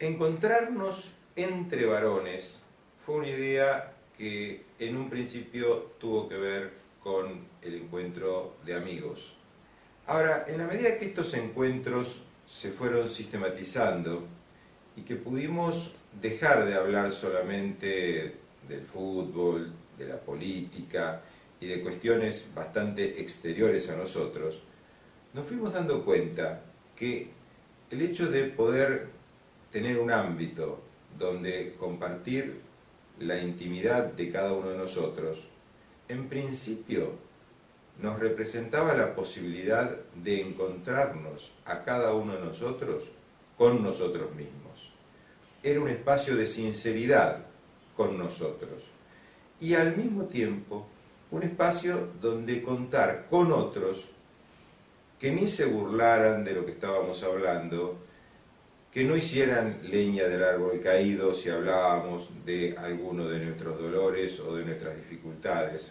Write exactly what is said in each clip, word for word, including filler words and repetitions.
Encontrarnos entre varones fue una idea que en un principio tuvo que ver con el encuentro de amigos. Ahora, en la medida que estos encuentros se fueron sistematizando y que pudimos dejar de hablar solamente del fútbol, de la política y de cuestiones bastante exteriores a nosotros, nos fuimos dando cuenta que el hecho de poder tener un ámbito donde compartir la intimidad de cada uno de nosotros, en principio nos representaba la posibilidad de encontrarnos a cada uno de nosotros con nosotros mismos. Era un espacio de sinceridad con nosotros y al mismo tiempo un espacio donde contar con otros que ni se burlaran de lo que estábamos hablando, que no hicieran leña del árbol caído si hablábamos de alguno de nuestros dolores o de nuestras dificultades,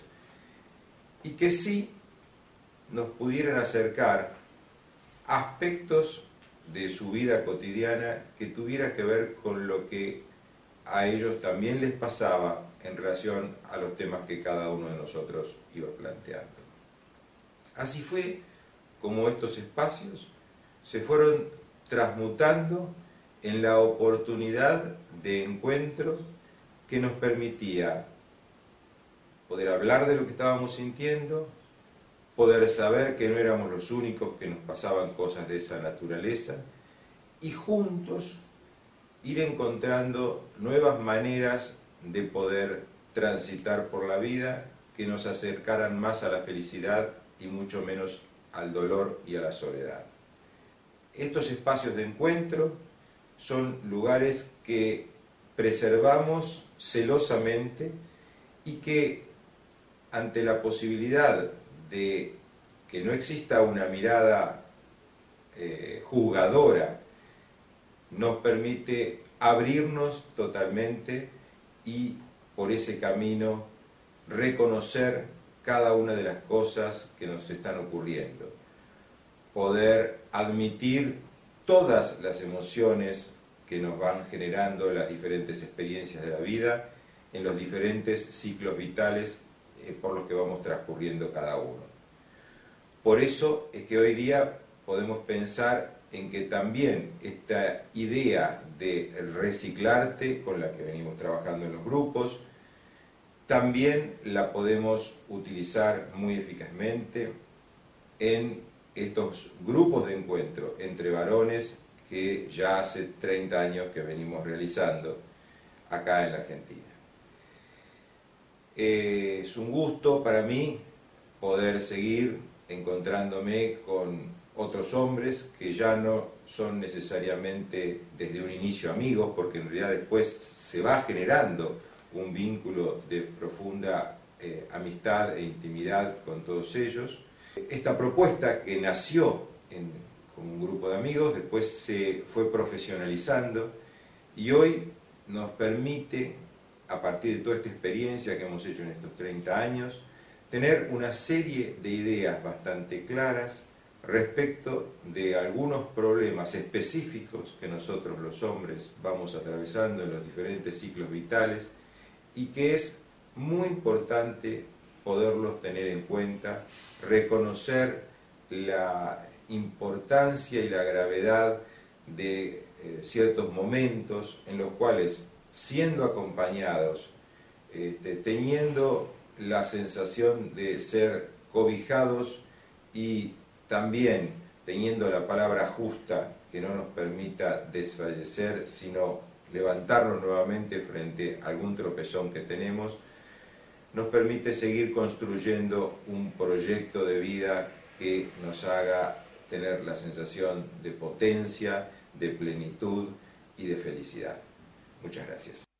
y que sí nos pudieran acercar aspectos de su vida cotidiana que tuviera que ver con lo que a ellos también les pasaba en relación a los temas que cada uno de nosotros iba planteando. Así fue como estos espacios se fueron transmutando en la oportunidad de encuentro que nos permitía poder hablar de lo que estábamos sintiendo, poder saber que no éramos los únicos que nos pasaban cosas de esa naturaleza y juntos ir encontrando nuevas maneras de poder transitar por la vida que nos acercaran más a la felicidad y mucho menos al dolor y a la soledad. Estos espacios de encuentro son lugares que preservamos celosamente y que ante la posibilidad de que no exista una mirada eh, juzgadora, nos permite abrirnos totalmente y por ese camino reconocer cada una de las cosas que nos están ocurriendo, poder admitir todas las emociones que nos van generando las diferentes experiencias de la vida en los diferentes ciclos vitales eh, por los que vamos transcurriendo cada uno. Por eso es que hoy día podemos pensar en que también esta idea de reciclarte con la que venimos trabajando en los grupos, también la podemos utilizar muy eficazmente en estos grupos de encuentro entre varones que ya hace treinta años que venimos realizando acá en la Argentina. Eh, es un gusto para mí poder seguir encontrándome con otros hombres que ya no son necesariamente desde un inicio amigos, porque en realidad después se va generando un vínculo de profunda eh, amistad e intimidad con todos ellos. Esta propuesta que nació en, como un grupo de amigos, después se fue profesionalizando y hoy nos permite, a partir de toda esta experiencia que hemos hecho en estos treinta años, tener una serie de ideas bastante claras respecto de algunos problemas específicos que nosotros los hombres vamos atravesando en los diferentes ciclos vitales y que es muy importante poderlos tener en cuenta, reconocer la importancia y la gravedad de eh, ciertos momentos en los cuales, siendo acompañados, este, teniendo la sensación de ser cobijados y también teniendo la palabra justa que no nos permita desfallecer, sino levantarnos nuevamente frente a algún tropezón que tenemos, nos permite seguir construyendo un proyecto de vida que nos haga tener la sensación de potencia, de plenitud y de felicidad. Muchas gracias.